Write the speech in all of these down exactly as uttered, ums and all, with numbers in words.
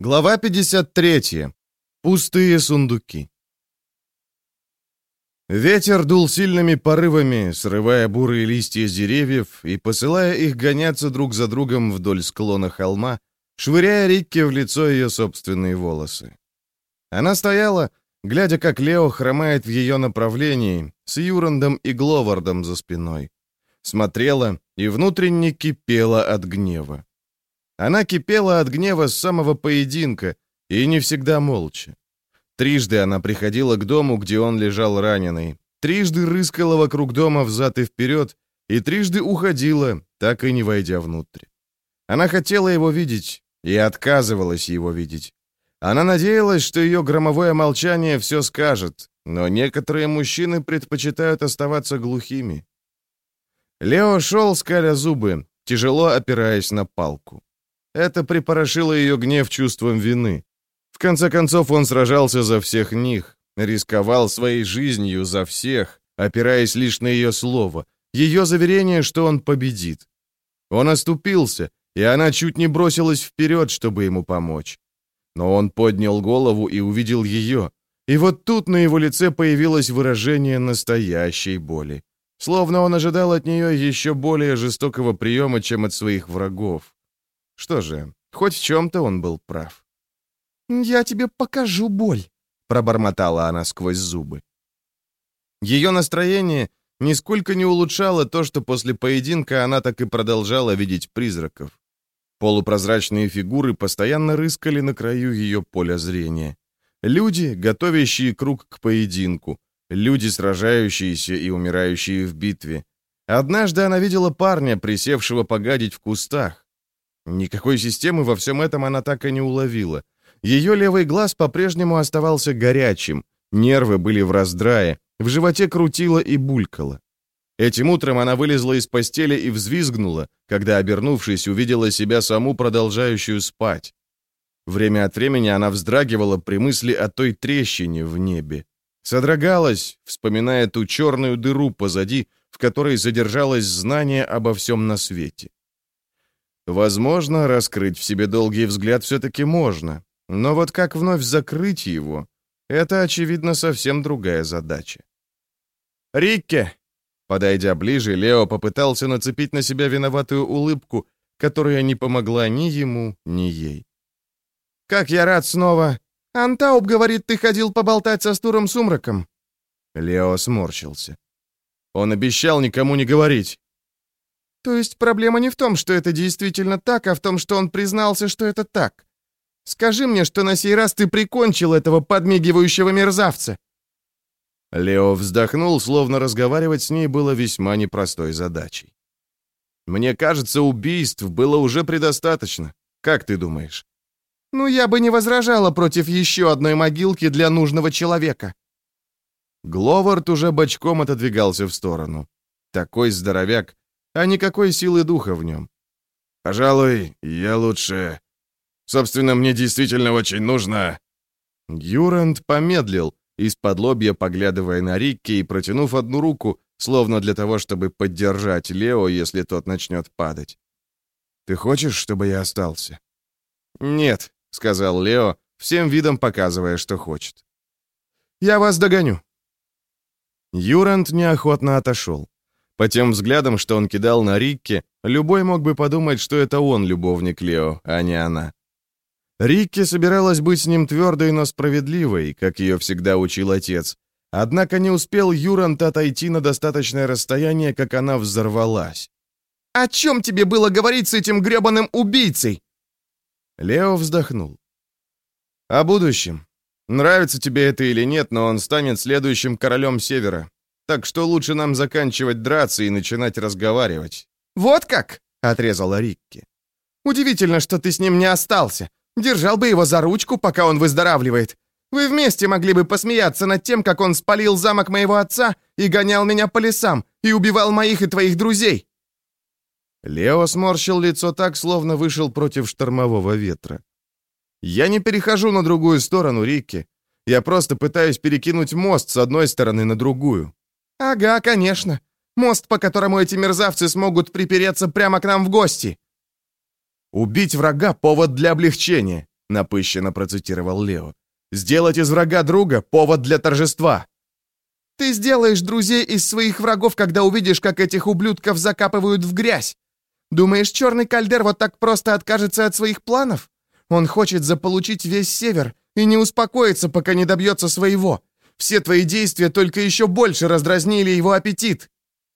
Глава пятьдесят три. Пустые сундуки. Ветер дул сильными порывами, срывая бурые листья с деревьев и посылая их гоняться друг за другом вдоль склона холма, швыряя Рикке в лицо ее собственные волосы. Она стояла, глядя, как Лео хромает в ее направлении, с Юрандом и Гловардом за спиной. Смотрела и внутренне кипела от гнева. Она кипела от гнева с самого поединка, и не всегда молча. Трижды она приходила к дому, где он лежал раненый, трижды рыскала вокруг дома взад и вперед, и трижды уходила, так и не войдя внутрь. Она хотела его видеть и отказывалась его видеть. Она надеялась, что ее громовое молчание все скажет, но некоторые мужчины предпочитают оставаться глухими. Лео шел, скаля зубы, тяжело опираясь на палку. Это припорошило ее гнев чувством вины. В конце концов, он сражался за всех них, рисковал своей жизнью за всех, опираясь лишь на ее слово, ее заверение, что он победит. Он оступился, и она чуть не бросилась вперед, чтобы ему помочь. Но он поднял голову и увидел ее, и вот тут на его лице появилось выражение настоящей боли. Словно он ожидал от нее еще более жестокого приема, чем от своих врагов. Что же, хоть в чем-то он был прав. «Я тебе покажу боль», — пробормотала она сквозь зубы. Ее настроение нисколько не улучшало то, что после поединка она так и продолжала видеть призраков. Полупрозрачные фигуры постоянно рыскали на краю ее поля зрения. Люди, готовящие круг к поединку, люди, сражающиеся и умирающие в битве. Однажды она видела парня, присевшего погадить в кустах. Никакой системы во всем этом она так и не уловила. Ее левый глаз по-прежнему оставался горячим, нервы были в раздрае, в животе крутило и булькало. Этим утром она вылезла из постели и взвизгнула, когда, обернувшись, увидела себя саму, продолжающую спать. Время от времени она вздрагивала при мысли о той трещине в небе. Содрогалась, вспоминая ту черную дыру позади, в которой содержалось знание обо всем на свете. Возможно, раскрыть в себе долгий взгляд все-таки можно, но вот как вновь закрыть его, это, очевидно, совсем другая задача. «Рикке!» Подойдя ближе, Лео попытался нацепить на себя виноватую улыбку, которая не помогла ни ему, ни ей. «Как я рад снова! Антауп говорит, ты ходил поболтать со Стуром Сумраком!» Лео сморщился. Он обещал никому не говорить. «То есть проблема не в том, что это действительно так, а в том, что он признался, что это так. Скажи мне, что на сей раз ты прикончил этого подмигивающего мерзавца!» Лео вздохнул, словно разговаривать с ней было весьма непростой задачей. «Мне кажется, убийств было уже предостаточно. Как ты думаешь?» «Ну, я бы не возражала против еще одной могилки для нужного человека». Гловард уже бочком отодвигался в сторону. Такой здоровяк, а никакой силы духа в нем. «Пожалуй, я лучше... Собственно, мне действительно очень нужно...» Юранд помедлил, из-под лобья поглядывая на Рикки и протянув одну руку, словно для того, чтобы поддержать Лео, если тот начнет падать. «Ты хочешь, чтобы я остался?» «Нет», — сказал Лео, всем видом показывая, что хочет. «Я вас догоню». Юранд неохотно отошел. По тем взглядам, что он кидал на Рикки, любой мог бы подумать, что это он любовник Лео, а не она. Рикки собиралась быть с ним твердой, но справедливой, как ее всегда учил отец. Однако не успел Юранд отойти на достаточное расстояние, как она взорвалась. «О чем тебе было говорить с этим гребаным убийцей?» Лео вздохнул. «О будущем. Нравится тебе это или нет, но он станет следующим королем Севера. Так что лучше нам заканчивать драться и начинать разговаривать». «Вот как?» — отрезала Рикки. «Удивительно, что ты с ним не остался. Держал бы его за ручку, пока он выздоравливает. Вы вместе могли бы посмеяться над тем, как он спалил замок моего отца и гонял меня по лесам, и убивал моих и твоих друзей». Лео сморщил лицо так, словно вышел против штормового ветра. «Я не перехожу на другую сторону, Рикки. Я просто пытаюсь перекинуть мост с одной стороны на другую». «Ага, конечно. Мост, по которому эти мерзавцы смогут припереться прямо к нам в гости». «Убить врага — повод для облегчения. — напыщенно процитировал Лео. «Сделать из врага друга — повод для торжества». «Ты сделаешь друзей из своих врагов, когда увидишь, как этих ублюдков закапывают в грязь. Думаешь, черный кальдер вот так просто откажется от своих планов? Он хочет заполучить весь север и не успокоится, пока не добьется своего. Все твои действия только еще больше раздразнили его аппетит».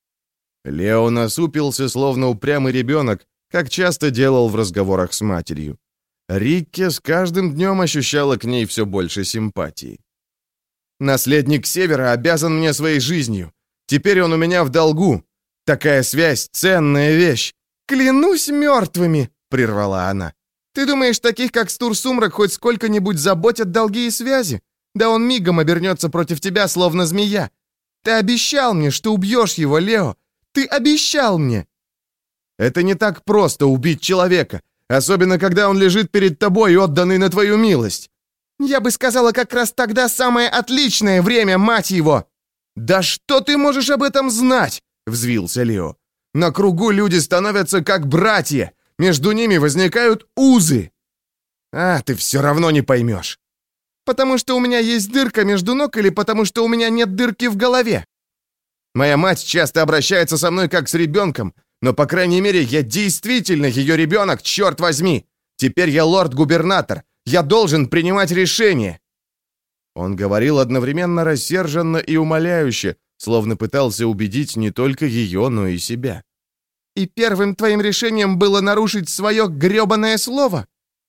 Лео насупился, словно упрямый ребенок, как часто делал в разговорах с матерью. Рикки с каждым днем ощущала к ней все больше симпатии. «Наследник Севера обязан мне своей жизнью. Теперь он у меня в долгу. Такая связь — ценная вещь». «Клянусь мертвыми!» — прервала она. «Ты думаешь, таких, как Стур-Сумрак, хоть сколько-нибудь заботят долги и связи? Да он мигом обернется против тебя, словно змея. Ты обещал мне, что убьешь его, Лео. Ты обещал мне!» «Это не так просто убить человека, особенно когда он лежит перед тобой, отданный на твою милость». «Я бы сказала, как раз тогда самое отличное время, мать его!» «Да что ты можешь об этом знать?» — взвился Лео. «На кругу люди становятся как братья, между ними возникают узы». «А, ты все равно не поймешь». «Потому что у меня есть дырка между ног или потому что у меня нет дырки в голове?» «Моя мать часто обращается со мной как с ребенком, но, по крайней мере, я действительно ее ребенок, черт возьми! Теперь я лорд-губернатор, я должен принимать решения!» Он говорил одновременно рассерженно и умоляюще, словно пытался убедить не только ее, но и себя. «И первым твоим решением было нарушить свое грёбаное слово?»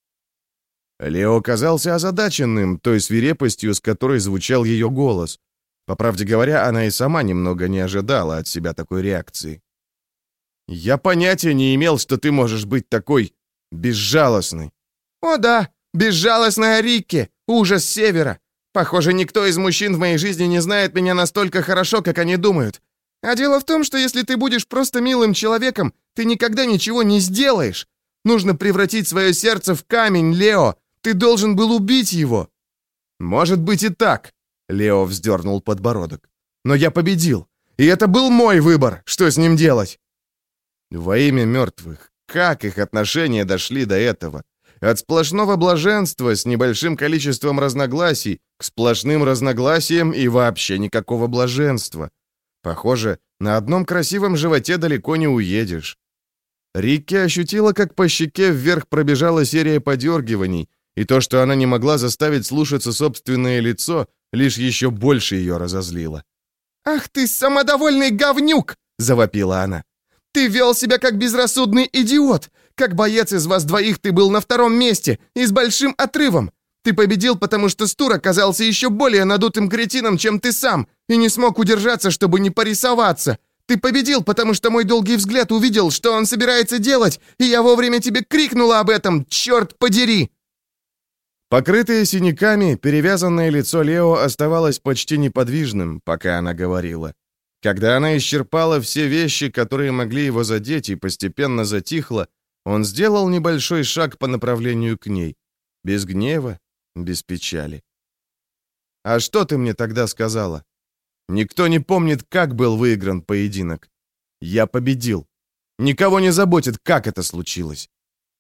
Лео казался озадаченным той свирепостью, с которой звучал ее голос. По правде говоря, она и сама немного не ожидала от себя такой реакции. «Я понятия не имел, что ты можешь быть такой безжалостной». «О да, безжалостная Рикки, ужас Севера. Похоже, никто из мужчин в моей жизни не знает меня настолько хорошо, как они думают. А дело в том, что если ты будешь просто милым человеком, ты никогда ничего не сделаешь. Нужно превратить свое сердце в камень, Лео. Ты должен был убить его». «Может быть и так», — Лео вздернул подбородок. «Но я победил, и это был мой выбор, что с ним делать». Во имя мертвых, как их отношения дошли до этого? От сплошного блаженства с небольшим количеством разногласий к сплошным разногласиям и вообще никакого блаженства. Похоже, на одном красивом животе далеко не уедешь. Рикки ощутила, как по щеке вверх пробежала серия подергиваний, и то, что она не могла заставить слушаться собственное лицо, лишь еще больше ее разозлило. «Ах ты, самодовольный говнюк!» — завопила она. «Ты вел себя как безрассудный идиот! Как боец из вас двоих ты был на втором месте и с большим отрывом! Ты победил, потому что Стур оказался еще более надутым кретином, чем ты сам, и не смог удержаться, чтобы не порисоваться! Ты победил, потому что мой долгий взгляд увидел, что он собирается делать, и я вовремя тебе крикнула об этом, черт подери!» Покрытое синяками, перевязанное лицо Лео оставалось почти неподвижным, пока она говорила. Когда она исчерпала все вещи, которые могли его задеть, и постепенно затихла, он сделал небольшой шаг по направлению к ней. Без гнева, без печали. «А что ты мне тогда сказала? Никто не помнит, как был выигран поединок. Я победил. Никого не заботит, как это случилось».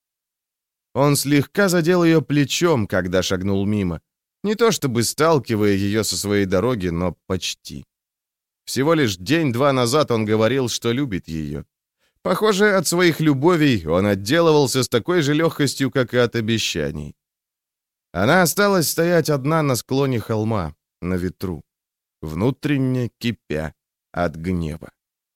Он слегка задел ее плечом, когда шагнул мимо. Не то чтобы сталкивая ее со своей дороги, но почти. Всего лишь день-два назад он говорил, что любит ее. Похоже, от своих любовей он отделывался с такой же легкостью, как и от обещаний. Она осталась стоять одна на склоне холма, на ветру, внутренне кипя от гнева.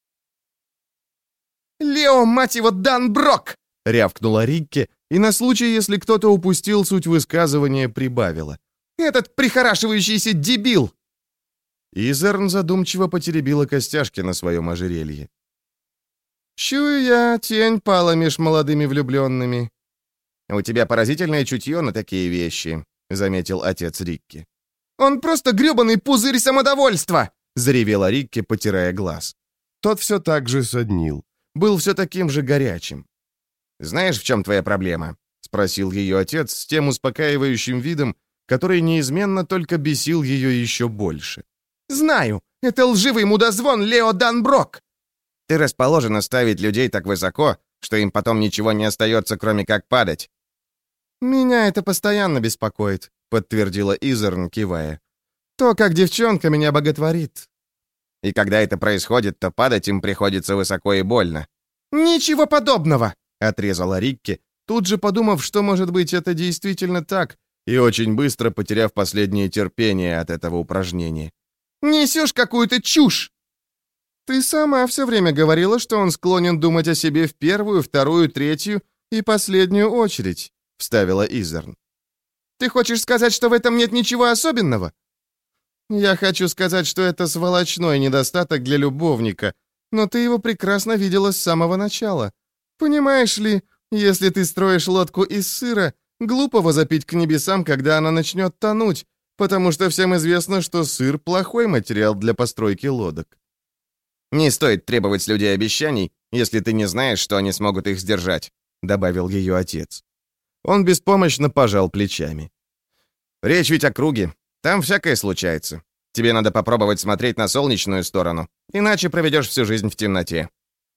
«Лео, мать его, Данброк!» — рявкнула Рикки, и на случай, если кто-то упустил суть высказывания, прибавила. «Этот прихорашивающийся дебил!» Изерн задумчиво потеребила костяшки на своем ожерелье. «Чую я, тень пала меж молодыми влюбленными». «У тебя поразительное чутье на такие вещи», — заметил отец Рикки. «Он просто грёбаный пузырь самодовольства!» — заревела Рикки, потирая глаз. Тот все так же соднил. Был все таким же горячим. «Знаешь, в чем твоя проблема?» — спросил ее отец с тем успокаивающим видом, который неизменно только бесил ее еще больше. «Знаю, это лживый мудозвон Лео Данброк!» «Ты расположена ставить людей так высоко, что им потом ничего не остается, кроме как падать». «Меня это постоянно беспокоит», — подтвердила Изерн, кивая. «То, как девчонка меня боготворит». «И когда это происходит, то падать им приходится высоко и больно». «Ничего подобного!» — отрезала Рикки, тут же подумав, что, может быть, это действительно так, и очень быстро потеряв последнее терпение от этого упражнения. «Несешь какую-то чушь!» «Ты сама все время говорила, что он склонен думать о себе в первую, вторую, третью и последнюю очередь», — вставила Изерн. «Ты хочешь сказать, что в этом нет ничего особенного?» «Я хочу сказать, что это сволочной недостаток для любовника, но ты его прекрасно видела с самого начала. Понимаешь ли, если ты строишь лодку из сыра, глупо возопить к небесам, когда она начнет тонуть, потому что всем известно, что сыр — плохой материал для постройки лодок». «Не стоит требовать с людей обещаний, если ты не знаешь, что они смогут их сдержать», — добавил ее отец. Он беспомощно пожал плечами. «Речь ведь о круге. Там всякое случается. Тебе надо попробовать смотреть на солнечную сторону, иначе проведешь всю жизнь в темноте».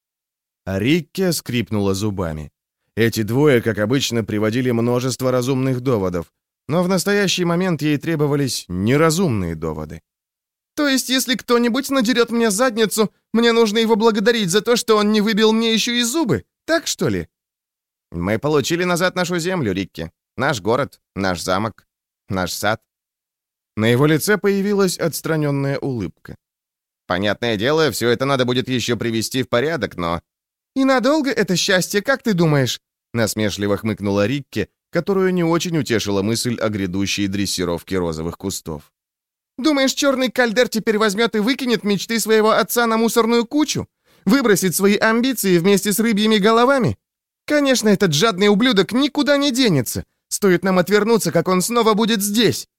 А Рикке скрипнула зубами. Эти двое, как обычно, приводили множество разумных доводов, но в настоящий момент ей требовались неразумные доводы. «То есть, если кто-нибудь надерет мне задницу, мне нужно его благодарить за то, что он не выбил мне еще и зубы? Так, что ли?» «Мы получили назад нашу землю, Рикки. Наш город, наш замок, наш сад». На его лице появилась отстраненная улыбка. «Понятное дело, все это надо будет еще привести в порядок, но...» «И надолго это счастье, как ты думаешь?» Насмешливо хмыкнула Рикки, которую не очень утешила мысль о грядущей дрессировке розовых кустов. «Думаешь, черный кальдер теперь возьмет и выкинет мечты своего отца на мусорную кучу? Выбросит свои амбиции вместе с рыбьими головами? Конечно, этот жадный ублюдок никуда не денется. Стоит нам отвернуться, как он снова будет здесь».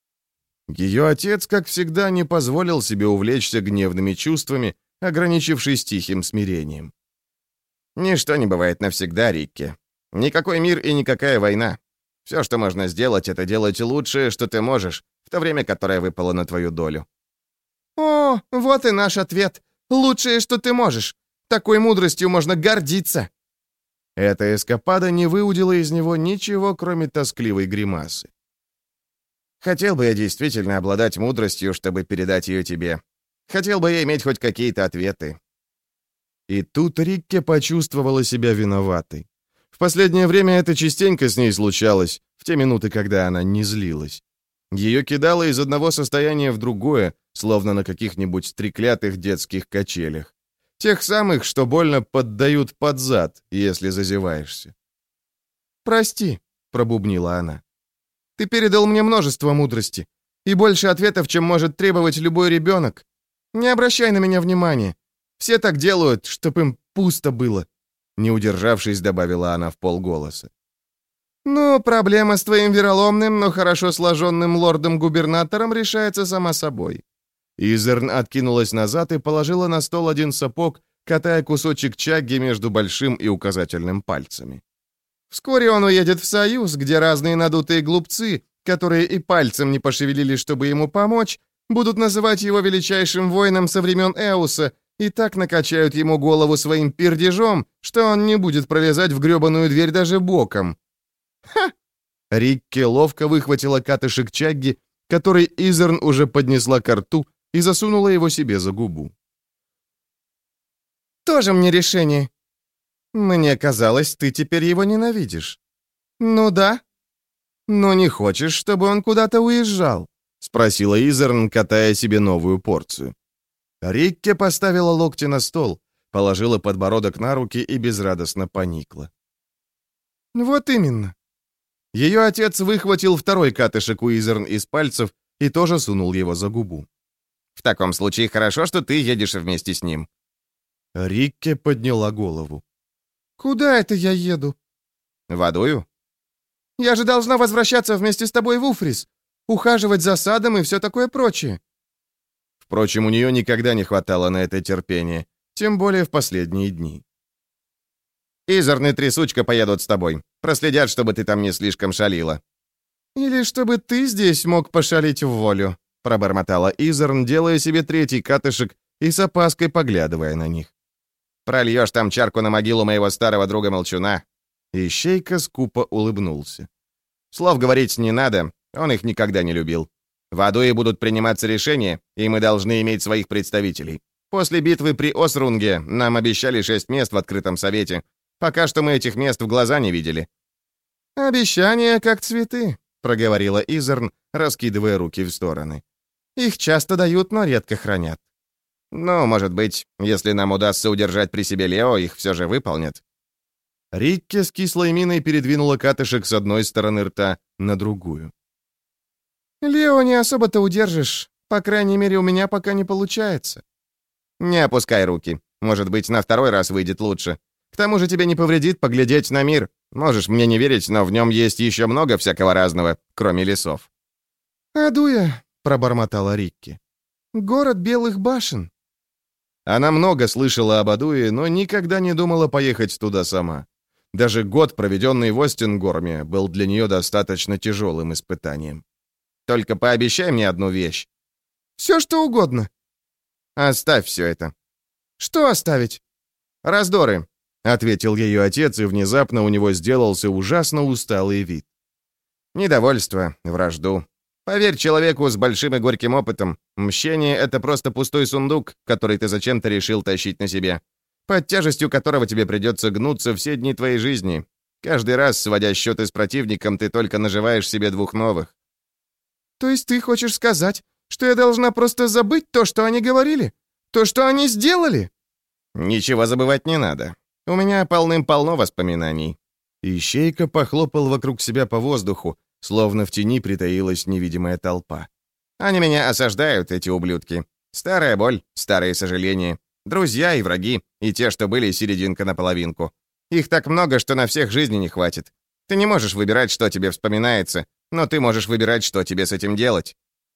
Ее отец, как всегда, не позволил себе увлечься гневными чувствами, ограничившись тихим смирением. «Ничто не бывает навсегда, Рикки. Никакой мир и никакая война. Все, что можно сделать, это делать лучшее, что ты можешь, в то время, которое выпало на твою долю». «О, вот и наш ответ. Лучшее, что ты можешь. Такой мудростью можно гордиться». Эта эскапада не выудила из него ничего, кроме тоскливой гримасы. «Хотел бы я действительно обладать мудростью, чтобы передать ее тебе. Хотел бы я иметь хоть какие-то ответы». И тут Рикке почувствовала себя виноватой. В последнее время это частенько с ней случалось, в те минуты, когда она не злилась. Ее кидало из одного состояния в другое, словно на каких-нибудь треклятых детских качелях. Тех самых, что больно поддают под зад, если зазеваешься. «Прости», — пробубнила она. «Ты передал мне множество мудрости и больше ответов, чем может требовать любой ребенок. Не обращай на меня внимания. Все так делают, чтоб им пусто было», — не удержавшись, добавила она вполголоса. «Ну, проблема с твоим вероломным, но хорошо сложенным лордом-губернатором решается сама собой». Изерн откинулась назад и положила на стол один сапог, катая кусочек чагги между большим и указательным пальцами. «Вскоре он уедет в Союз, где разные надутые глупцы, которые и пальцем не пошевелили, чтобы ему помочь, будут называть его величайшим воином со времен Эуса и так накачают ему голову своим пердежом, что он не будет пролезать в грёбаную дверь даже боком». «Ха!» Рикки ловко выхватила катышек чагги, который Изерн уже поднесла ко рту, и засунула его себе за губу. «Тоже мне решение. Мне казалось, ты теперь его ненавидишь». «Ну да. Но не хочешь, чтобы он куда-то уезжал?» — спросила Изерн, катая себе новую порцию. Рикке поставила локти на стол, положила подбородок на руки и безрадостно поникла. «Вот именно». Ее отец выхватил второй катышек у Изерн из пальцев и тоже сунул его за губу. «В таком случае хорошо, что ты едешь вместе с ним». Рикке подняла голову. «Куда это я еду?» «В Адую?» «Я же должна возвращаться вместе с тобой в Уфрис, ухаживать за садом и все такое прочее». Впрочем, у нее никогда не хватало на это терпения, тем более в последние дни. «Изерн и Трясучка поедут с тобой. Проследят, чтобы ты там не слишком шалила». «Или чтобы ты здесь мог пошалить в волю», — пробормотала Изерн, делая себе третий катышек и с опаской поглядывая на них. «Прольешь там чарку на могилу моего старого друга Молчуна». Ищейка скупо улыбнулся. Слов говорить не надо, он их никогда не любил. В Адуе будут приниматься решения, и мы должны иметь своих представителей. После битвы при Осрунге нам обещали шесть мест в открытом совете. Пока что мы этих мест в глаза не видели». «Обещания как цветы», — проговорила Изерн, раскидывая руки в стороны. «Их часто дают, но редко хранят». «Ну, может быть, если нам удастся удержать при себе Лео, их все же выполнят». Рикке с кислой миной передвинула катышек с одной стороны рта на другую. «Лео не особо-то удержишь. По крайней мере, у меня пока не получается». «Не опускай руки. Может быть, на второй раз выйдет лучше. К тому же тебе не повредит поглядеть на мир. Можешь мне не верить, но в нем есть еще много всякого разного, кроме лесов». «Адуя», — пробормотала Рикки. «Город белых башен». Она много слышала об Адуе, но никогда не думала поехать туда сама. Даже год, проведенный в Остингорме, был для нее достаточно тяжелым испытанием. «Только пообещай мне одну вещь». «Все, что угодно». «Оставь все это». «Что оставить?» «Раздоры», — ответил ее отец, и внезапно у него сделался ужасно усталый вид. «Недовольство, вражду. Поверь человеку с большим и горьким опытом, мщение — это просто пустой сундук, который ты зачем-то решил тащить на себе, под тяжестью которого тебе придется гнуться все дни твоей жизни. Каждый раз, сводя счеты с противником, ты только наживаешь себе двух новых». «То есть ты хочешь сказать, что я должна просто забыть то, что они говорили? То, что они сделали?» «Ничего забывать не надо. У меня полным-полно воспоминаний». Ищейка похлопал вокруг себя по воздуху, словно в тени притаилась невидимая толпа. «Они меня осаждают, эти ублюдки. Старая боль, старые сожаления, друзья и враги, и те, что были серединка на половинку. Их так много, что на всех жизни не хватит. Ты не можешь выбирать, что тебе вспоминается, но ты можешь выбирать, что тебе с этим делать».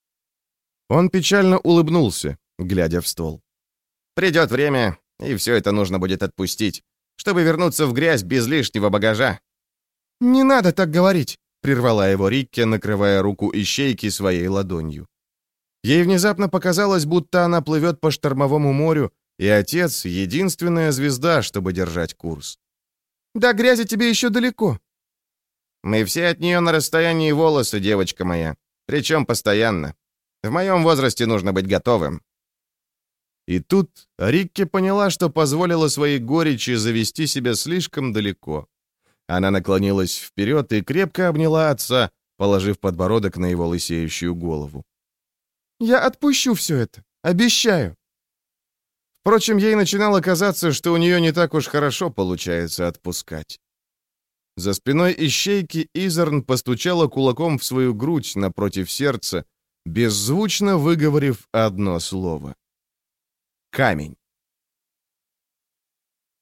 Он печально улыбнулся, глядя в стол. «Придет время, и все это нужно будет отпустить, чтобы вернуться в грязь без лишнего багажа». «Не надо так говорить», — прервала его Рикке, накрывая руку ищейки своей ладонью. Ей внезапно показалось, будто она плывет по штормовому морю, и отец — единственная звезда, чтобы держать курс. «До грязи тебе еще далеко». «Мы все от нее на расстоянии волоса, девочка моя, причем постоянно. В моем возрасте нужно быть готовым». И тут Рикке поняла, что позволила своей горечи завести себя слишком далеко. Она наклонилась вперед и крепко обняла отца, положив подбородок на его лысеющую голову. «Я отпущу все это, обещаю». Впрочем, ей начинало казаться, что у нее не так уж хорошо получается отпускать. За спиной ищейки Изерн постучала кулаком в свою грудь напротив сердца, беззвучно выговорив одно слово. Камень.